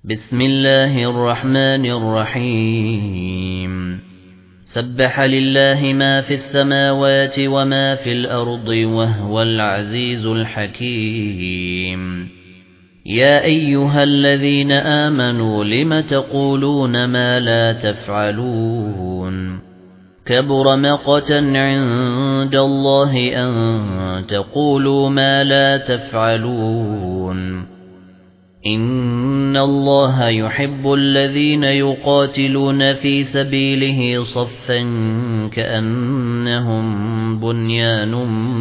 بسم الله الرحمن الرحيم سبح لله ما في السماوات وما في الأرض وهو العزيز الحكيم يا أيها الذين آمنوا لم تقولون ما لا تفعلون كبر مقتا عند الله أن تقولوا ما لا تفعلون إن الله يحب الذين يقاتلون في سبيله صفا كأنهم بنيان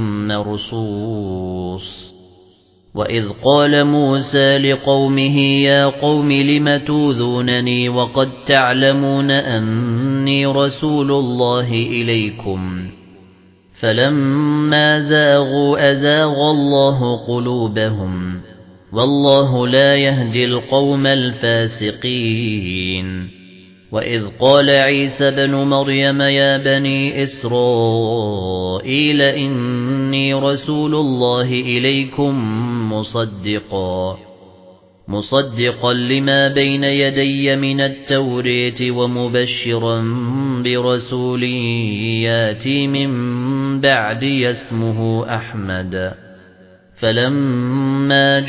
مرصوص وإذ قال موسى لقومه يا قوم لم توذونني وقد تعلمون أني رسول الله إليكم فلما زاغوا أزاغ الله قلوبهم والله لا يهدي القوم الفاسقين وإذ قال عيسى بن مريم يا بني إسرائيل إني رسول الله إليكم مصدقا لما بين يدي من التوراة ومبشرا برسول ياتي من بعدي اسمه أحمد فلما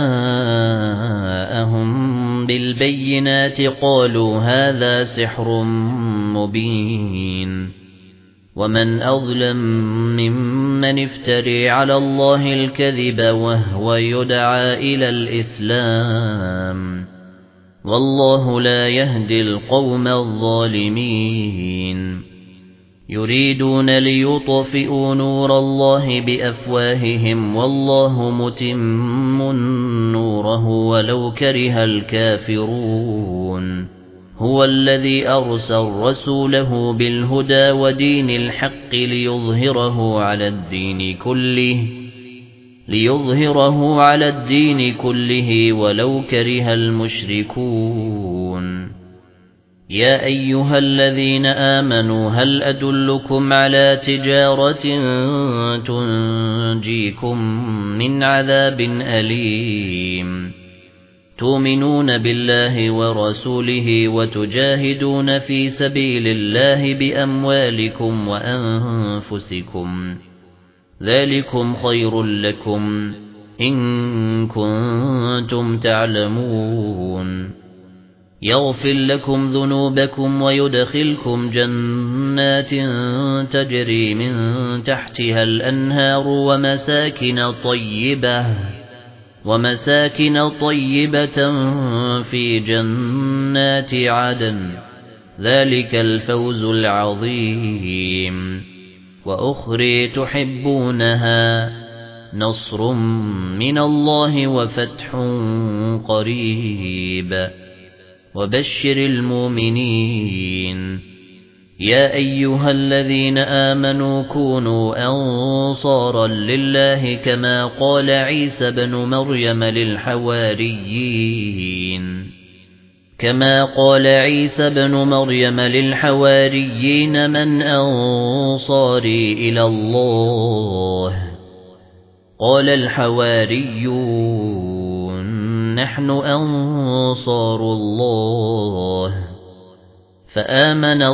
جاءهم بالبينات قالوا هذا سحر مبين ومن أظلم ممن افتري على الله الكذب وهو يدعى إلى الإسلام والله لا يهدي القوم الظالمين يريدون ليطفئوا نور الله بأفواههم والله متم نوره ولو كره الكافرون هو الذي أرسل رسوله بالهدى ودين الحق ليظهره على الدين كله ولو كره المشركون يا أيها الذين آمنوا هل أدلكم على تجارة تنجيكم من عذاب أليم تؤمنون بالله ورسوله وتجاهدون في سبيل الله بأموالكم وأنفسكم ذلكم خير لكم إن كنتم تعلمون يغفر لكم ذنوبكم ويدخلكم جنات تجري من تحتها الأنهار ومساكن طيبة في جنات عدن ذلك الفوز العظيم وأخرى تحبونها نصر من الله وفتح قريب وبشر المؤمنين يا أيها الذين آمنوا كونوا أنصارا لله كما قال عيسى بن مريم للحواريين من أنصاري إلى الله قال الحواريون نحن أنصار الله فآمنت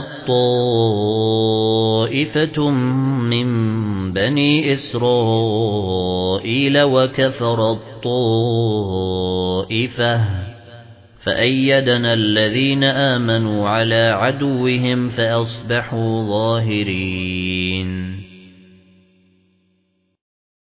طائفة من بني إسرائيل وكفرت طائفة فأيدنا الذين آمنوا على عدوهم فأصبحوا ظاهرين